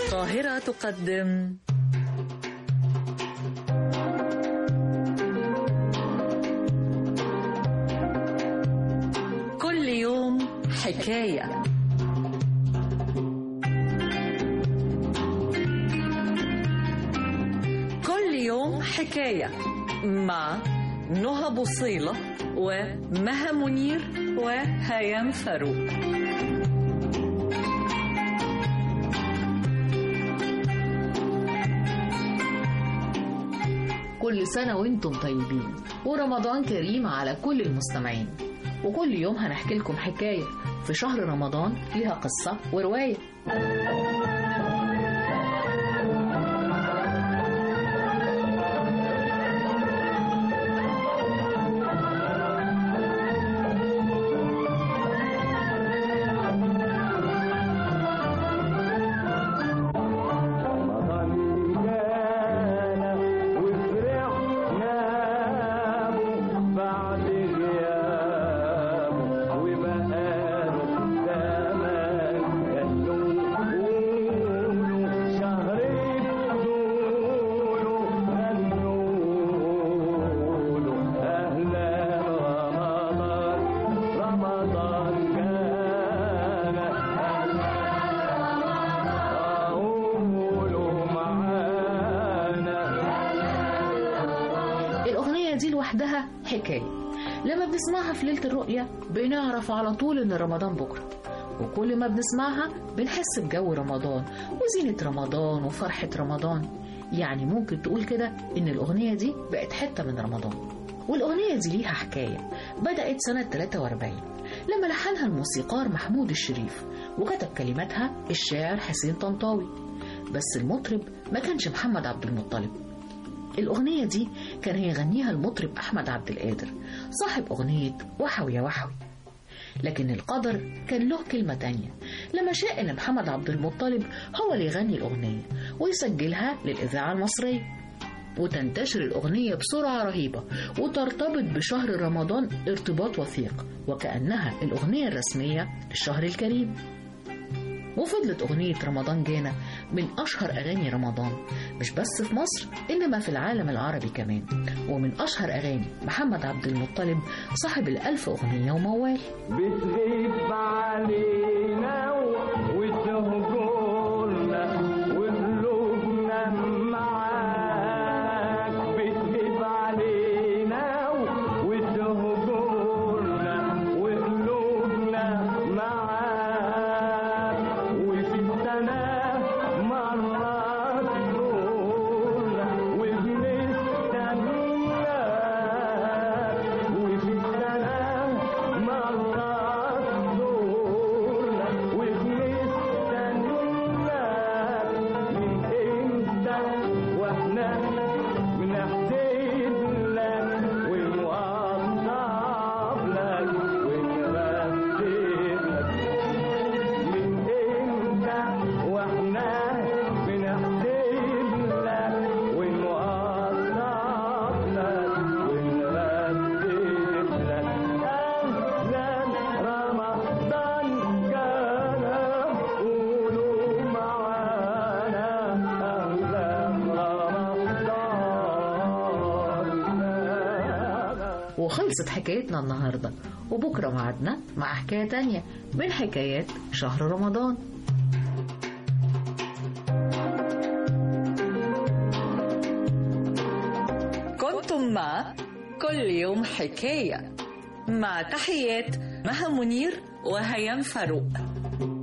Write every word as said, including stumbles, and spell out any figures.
القاهرة تقدم كل يوم حكاية. كل يوم حكاية مع نهى بوصيلة ومها منير وهيام فاروق. كل سنة وانتم طيبين ورمضان كريم على كل المستمعين. وكل يوم هنحكي لكم حكاية في شهر رمضان ليها قصة ورواية. دي لوحدها حكاية. لما بنسمعها في ليلة الرؤية بنعرف على طول ان رمضان بكرة، وكل ما بنسمعها بنحس بجو رمضان وزينة رمضان وفرحة رمضان. يعني ممكن تقول كده ان الاغنية دي بقت حتة من رمضان. والاغنية دي ليها حكاية بدأت سنة ثلاثة وأربعين لما لحنها الموسيقار محمود الشريف وكتب كلماتها الشاعر حسين طنطاوي، بس المطرب ما كانش محمد عبد المطلب. الأغنية دي كان هيغنيها المطرب أحمد عبد القادر صاحب أغنية وحوي يا وحوي، لكن القدر كان له كلمة تانية لما شاء إن محمد عبد المطلب هو اللي يغني الأغنية ويسجلها للإذاعة المصرية، وتنتشر الأغنية بسرعة رهيبة وترتبط بشهر رمضان ارتباط وثيق وكأنها الأغنية الرسمية للشهر الكريم. وفضلت أغنية رمضان جانا من أشهر أغاني رمضان مش بس في مصر إنما في العالم العربي كمان، ومن أشهر أغاني محمد عبد المطلب صاحب الألف أغنية وموال. بتغيب علينا وتهجرنا وقلوبنا معاك، بتغيب علينا وتهجرنا وقلوبنا معاك، وخلصت حكايتنا النهاردة، وبكرة معدنا مع حكاية تانية من حكايات شهر رمضان. كنتم مع كل يوم حكاية مع تحيات مها منير وهيام فاروق.